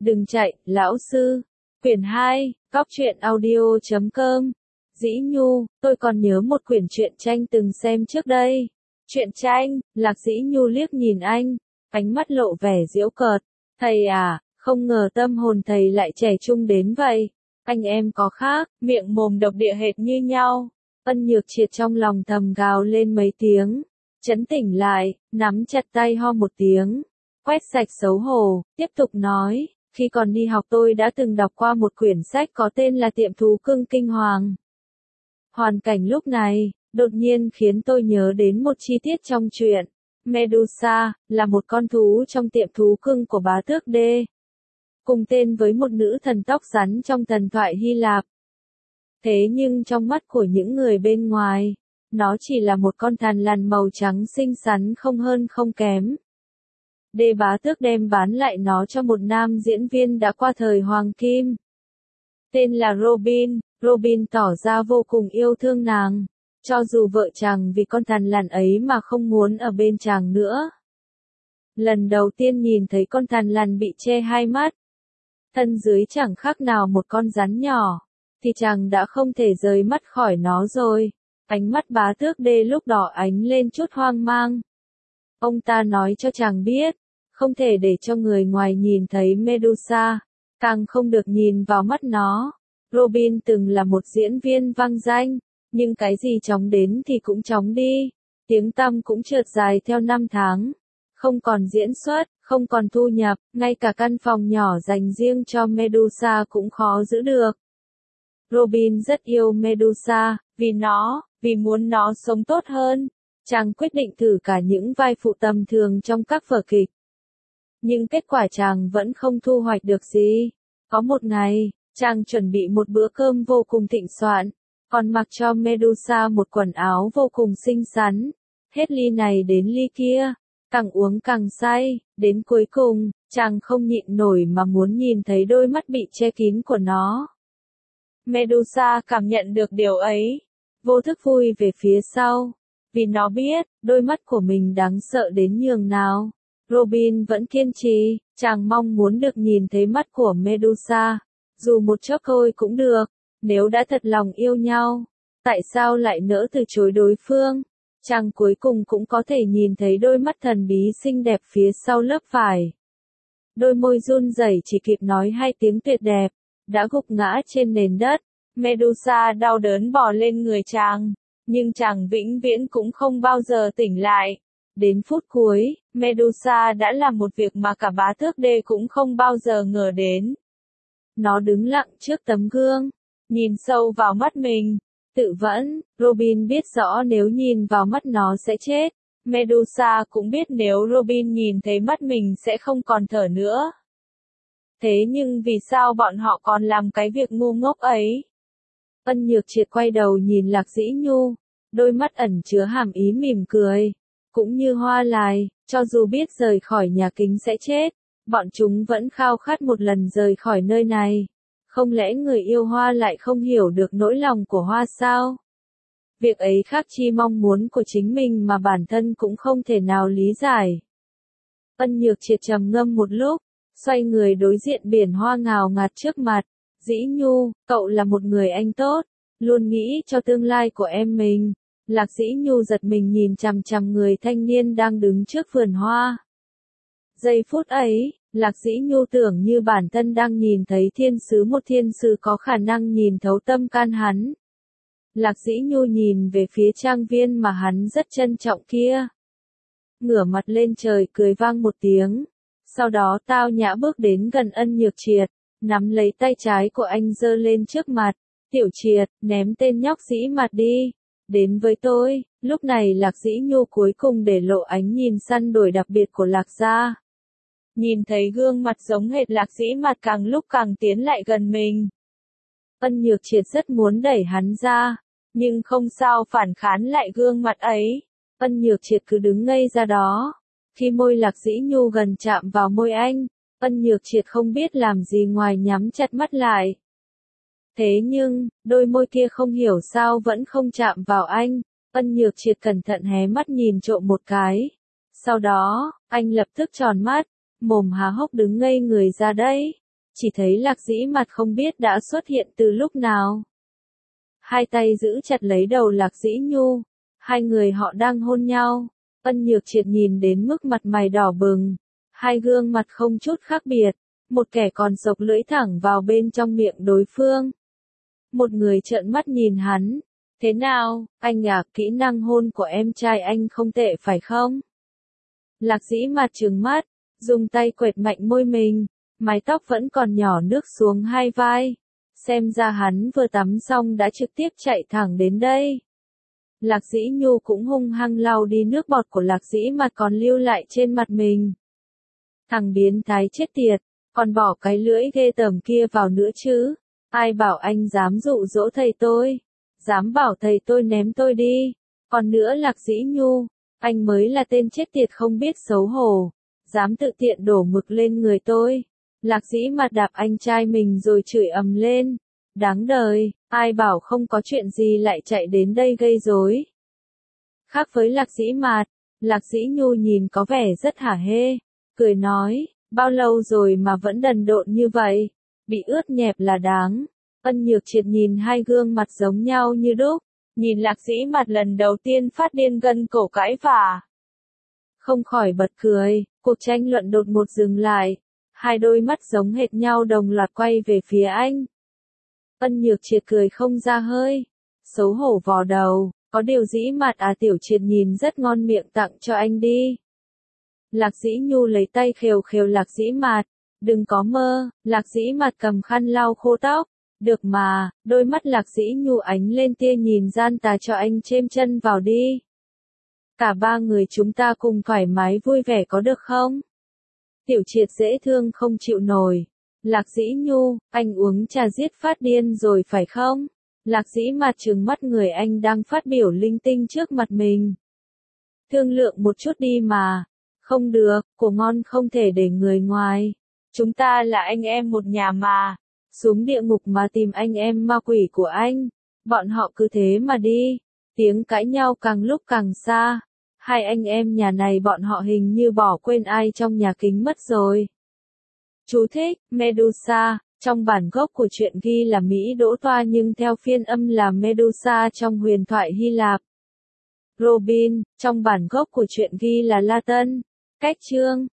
Đừng chạy, lão sư. Quyển 2, cóc truyện audio.com. Dĩ Nhu, tôi còn nhớ một quyển truyện tranh từng xem trước đây. Truyện tranh, Lạc Dĩ Nhu liếc nhìn anh, ánh mắt lộ vẻ giễu cợt. Thầy à, không ngờ tâm hồn thầy lại trẻ trung đến vậy. Anh em có khác, miệng mồm độc địa hệt như nhau. Ân Nhược Triệt trong lòng thầm gào lên mấy tiếng. Chấn tỉnh lại, nắm chặt tay ho một tiếng. Quét sạch xấu hổ, tiếp tục nói. Khi còn đi học tôi đã từng đọc qua một quyển sách có tên là Tiệm Thú Cưng Kinh Hoàng. Hoàn cảnh lúc này, đột nhiên khiến tôi nhớ đến một chi tiết trong truyện. Medusa, là một con thú trong tiệm thú cưng của bá tước Đê. Cùng tên với một nữ thần tóc rắn trong thần thoại Hy Lạp. Thế nhưng trong mắt của những người bên ngoài, nó chỉ là một con thằn lằn màu trắng xinh xắn không hơn không kém. Đê bá tước đem bán lại nó cho một nam diễn viên đã qua thời hoàng kim. Tên là Robin, Robin tỏ ra vô cùng yêu thương nàng, cho dù vợ chàng vì con thằn lằn ấy mà không muốn ở bên chàng nữa. Lần đầu tiên nhìn thấy con thằn lằn bị che hai mắt, thân dưới chẳng khác nào một con rắn nhỏ, thì chàng đã không thể rời mắt khỏi nó rồi. Ánh mắt bá tước Đê lúc đỏ ánh lên chút hoang mang. Ông ta nói cho chàng biết, không thể để cho người ngoài nhìn thấy Medusa, càng không được nhìn vào mắt nó. Robin từng là một diễn viên vang danh, nhưng cái gì chóng đến thì cũng chóng đi. Tiếng tăm cũng trượt dài theo năm tháng. Không còn diễn xuất, không còn thu nhập, ngay cả căn phòng nhỏ dành riêng cho Medusa cũng khó giữ được. Robin rất yêu Medusa, vì muốn nó sống tốt hơn. Chàng quyết định thử cả những vai phụ tầm thường trong các vở kịch. Nhưng kết quả chàng vẫn không thu hoạch được gì. Có một ngày, chàng chuẩn bị một bữa cơm vô cùng thịnh soạn, còn mặc cho Medusa một quần áo vô cùng xinh xắn. Hết ly này đến ly kia, càng uống càng say, đến cuối cùng, chàng không nhịn nổi mà muốn nhìn thấy đôi mắt bị che kín của nó. Medusa cảm nhận được điều ấy, vô thức vui về phía sau, vì nó biết, đôi mắt của mình đáng sợ đến nhường nào. Robin vẫn kiên trì, chàng mong muốn được nhìn thấy mắt của Medusa, dù một chốc thôi cũng được. Nếu đã thật lòng yêu nhau, tại sao lại nỡ từ chối đối phương? Chàng cuối cùng cũng có thể nhìn thấy đôi mắt thần bí xinh đẹp phía sau lớp vải. Đôi môi run rẩy chỉ kịp nói hai tiếng tuyệt đẹp, đã gục ngã trên nền đất. Medusa đau đớn bò lên người chàng, nhưng chàng vĩnh viễn cũng không bao giờ tỉnh lại. Đến phút cuối, Medusa đã làm một việc mà cả bá tước Đê cũng không bao giờ ngờ đến. Nó đứng lặng trước tấm gương, nhìn sâu vào mắt mình, tự vẫn. Robin biết rõ nếu nhìn vào mắt nó sẽ chết. Medusa cũng biết nếu Robin nhìn thấy mắt mình sẽ không còn thở nữa. Thế nhưng vì sao bọn họ còn làm cái việc ngu ngốc ấy? Ân Nhược Triệt quay đầu nhìn Lạc Dĩ Nhu, đôi mắt ẩn chứa hàm ý mỉm cười. Cũng như hoa lài, cho dù biết rời khỏi nhà kính sẽ chết, bọn chúng vẫn khao khát một lần rời khỏi nơi này. Không lẽ người yêu hoa lại không hiểu được nỗi lòng của hoa sao? Việc ấy khác chi mong muốn của chính mình mà bản thân cũng không thể nào lý giải. Ân Nhược Triệt trầm ngâm một lúc, xoay người đối diện biển hoa ngào ngạt trước mặt. Dĩ Nhu, cậu là một người anh tốt, luôn nghĩ cho tương lai của em mình. Lạc Dĩ Nhu giật mình nhìn chằm chằm người thanh niên đang đứng trước vườn hoa. Giây phút ấy, Lạc Dĩ Nhu tưởng như bản thân đang nhìn thấy một thiên sứ có khả năng nhìn thấu tâm can hắn. Lạc Dĩ Nhu nhìn về phía trang viên mà hắn rất trân trọng kia. Ngửa mặt lên trời cười vang một tiếng. Sau đó tao nhã bước đến gần Ân Nhược Triệt, nắm lấy tay trái của anh giơ lên trước mặt. Tiểu Triệt, ném tên nhóc dĩ mặt đi. Đến với tôi. Lúc này Lạc Dĩ Nhu cuối cùng để lộ ánh nhìn săn đuổi đặc biệt của Lạc gia. Nhìn thấy gương mặt giống hệt Lạc Dĩ mặt càng lúc càng tiến lại gần mình. Ân Nhược Triệt rất muốn đẩy hắn ra, nhưng không sao phản kháng lại gương mặt ấy. Ân Nhược Triệt cứ đứng ngây ra đó. Khi môi Lạc Dĩ Nhu gần chạm vào môi anh, Ân Nhược Triệt không biết làm gì ngoài nhắm chặt mắt lại. Thế nhưng, đôi môi kia không hiểu sao vẫn không chạm vào anh. Ân Nhược Triệt cẩn thận hé mắt nhìn trộm một cái. Sau đó, anh lập tức tròn mắt, mồm há hốc đứng ngây người ra đấy. chỉ thấy Lạc Dĩ Mạt không biết đã xuất hiện từ lúc nào. Hai tay giữ chặt lấy đầu Lạc Dĩ Nhu, hai người họ đang hôn nhau. Ân Nhược Triệt nhìn đến mức mặt mày đỏ bừng, hai gương mặt không chút khác biệt, một kẻ còn sộc lưỡi thẳng vào bên trong miệng đối phương. Một người trợn mắt nhìn hắn, thế nào, anh à, kỹ năng hôn của em trai anh không tệ phải không? Lạc Dĩ Mạt trừng mắt, dùng tay quệt mạnh môi mình, mái tóc vẫn còn nhỏ nước xuống hai vai. Xem ra hắn vừa tắm xong đã trực tiếp chạy thẳng đến đây. Lạc Dĩ Nhu cũng hung hăng lau đi nước bọt của Lạc Dĩ Mạt còn lưu lại trên mặt mình. Thằng biến thái chết tiệt, còn bỏ cái lưỡi ghê tởm kia vào nữa chứ. Ai bảo anh dám dụ dỗ thầy tôi, dám bảo thầy tôi ném tôi đi. Còn nữa Lạc Dĩ Nhu, anh mới là tên chết tiệt không biết xấu hổ, dám tự tiện đổ mực lên người tôi. Lạc Dĩ Mạt đạp anh trai mình rồi chửi ầm lên. Đáng đời, ai bảo không có chuyện gì lại chạy đến đây gây rối. Khác với Lạc Dĩ Mạt, Lạc Dĩ Nhu nhìn có vẻ rất hả hê, cười nói, bao lâu rồi mà vẫn đần độn như vậy, bị ướt nhẹp là đáng. Ân Nhược Triệt nhìn hai gương mặt giống nhau như đúc, nhìn Lạc Dĩ Mạt lần đầu tiên phát điên gân cổ cãi vả. Không khỏi bật cười, cuộc tranh luận đột ngột dừng lại, hai đôi mắt giống hệt nhau đồng loạt quay về phía anh. Ân Nhược Triệt cười không ra hơi, xấu hổ vò đầu, có điều Dĩ Mạt à, Tiểu Triệt nhìn rất ngon miệng, tặng cho anh đi. Lạc Dĩ Nhu lấy tay khều khều Lạc Dĩ Mạt, đừng có mơ. Lạc Dĩ Mạt cầm khăn lau khô tóc, được mà. Đôi mắt Lạc Dĩ Nhu ánh lên tia nhìn gian tà, cho anh chêm chân vào đi. Cả ba người chúng ta cùng thoải mái vui vẻ có được không? Tiểu Triệt dễ thương không chịu nổi. Lạc Dĩ Nhu, anh uống trà giết phát điên rồi phải không? Lạc Dĩ Mạt trừng mắt người anh đang phát biểu linh tinh trước mặt mình. Thương lượng một chút đi mà. Không được, của ngon không thể để người ngoài. Chúng ta là anh em một nhà mà. Xuống địa ngục mà tìm anh em ma quỷ của anh. Bọn họ cứ thế mà đi. Tiếng cãi nhau càng lúc càng xa. Hai anh em nhà này bọn họ hình như bỏ quên ai trong nhà kính mất rồi. Chú thích, Medusa, trong bản gốc của truyện ghi là Mỹ Đỗ Toa nhưng theo phiên âm là Medusa trong huyền thoại Hy Lạp. Robin, trong bản gốc của truyện ghi là La Tân. Cách chương